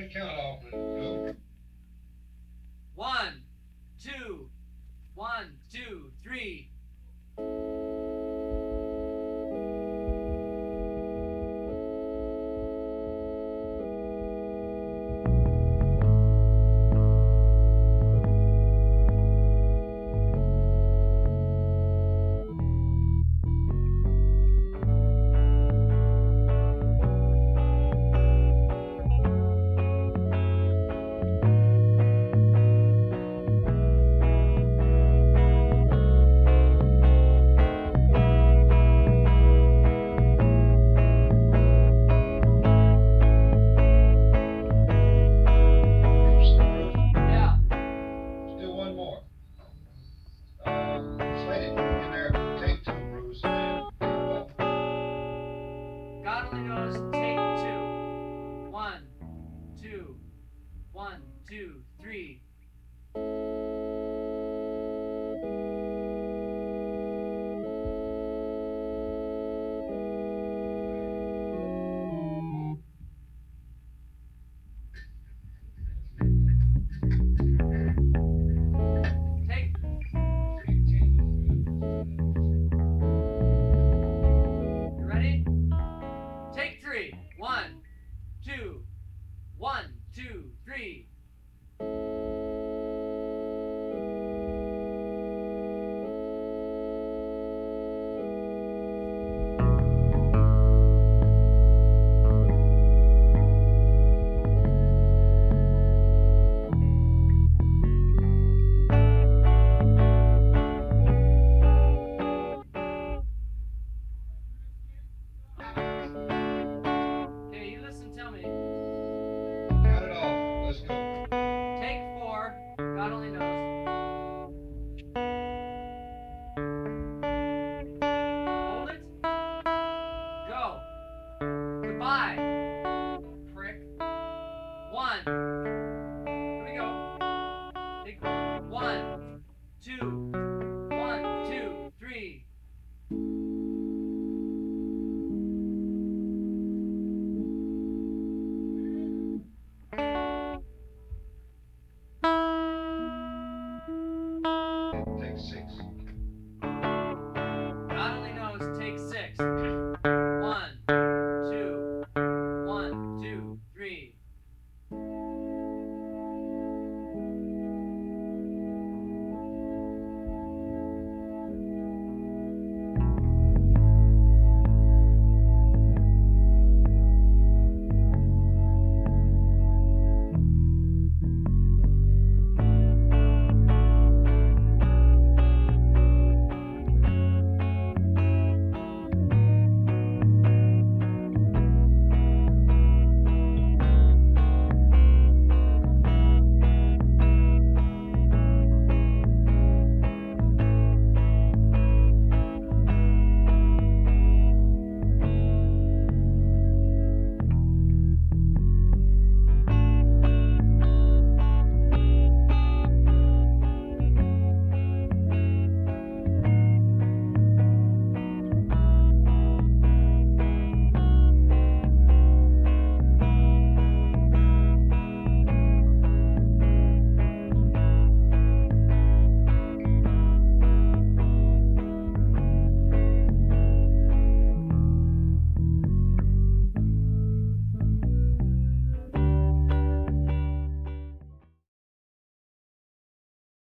count off and go. One, two, one, two, three. Yeah. Still one more. Slade, in there. Take two, Bruce, and count it off. God only knows. Take two. One, two, one, two, three. Take. You ready? Take three. One, two, one, two, three. Okay, you listen, tell me. Count it off. Let's go. Take four. God only knows. Hold it. Go. Goodbye.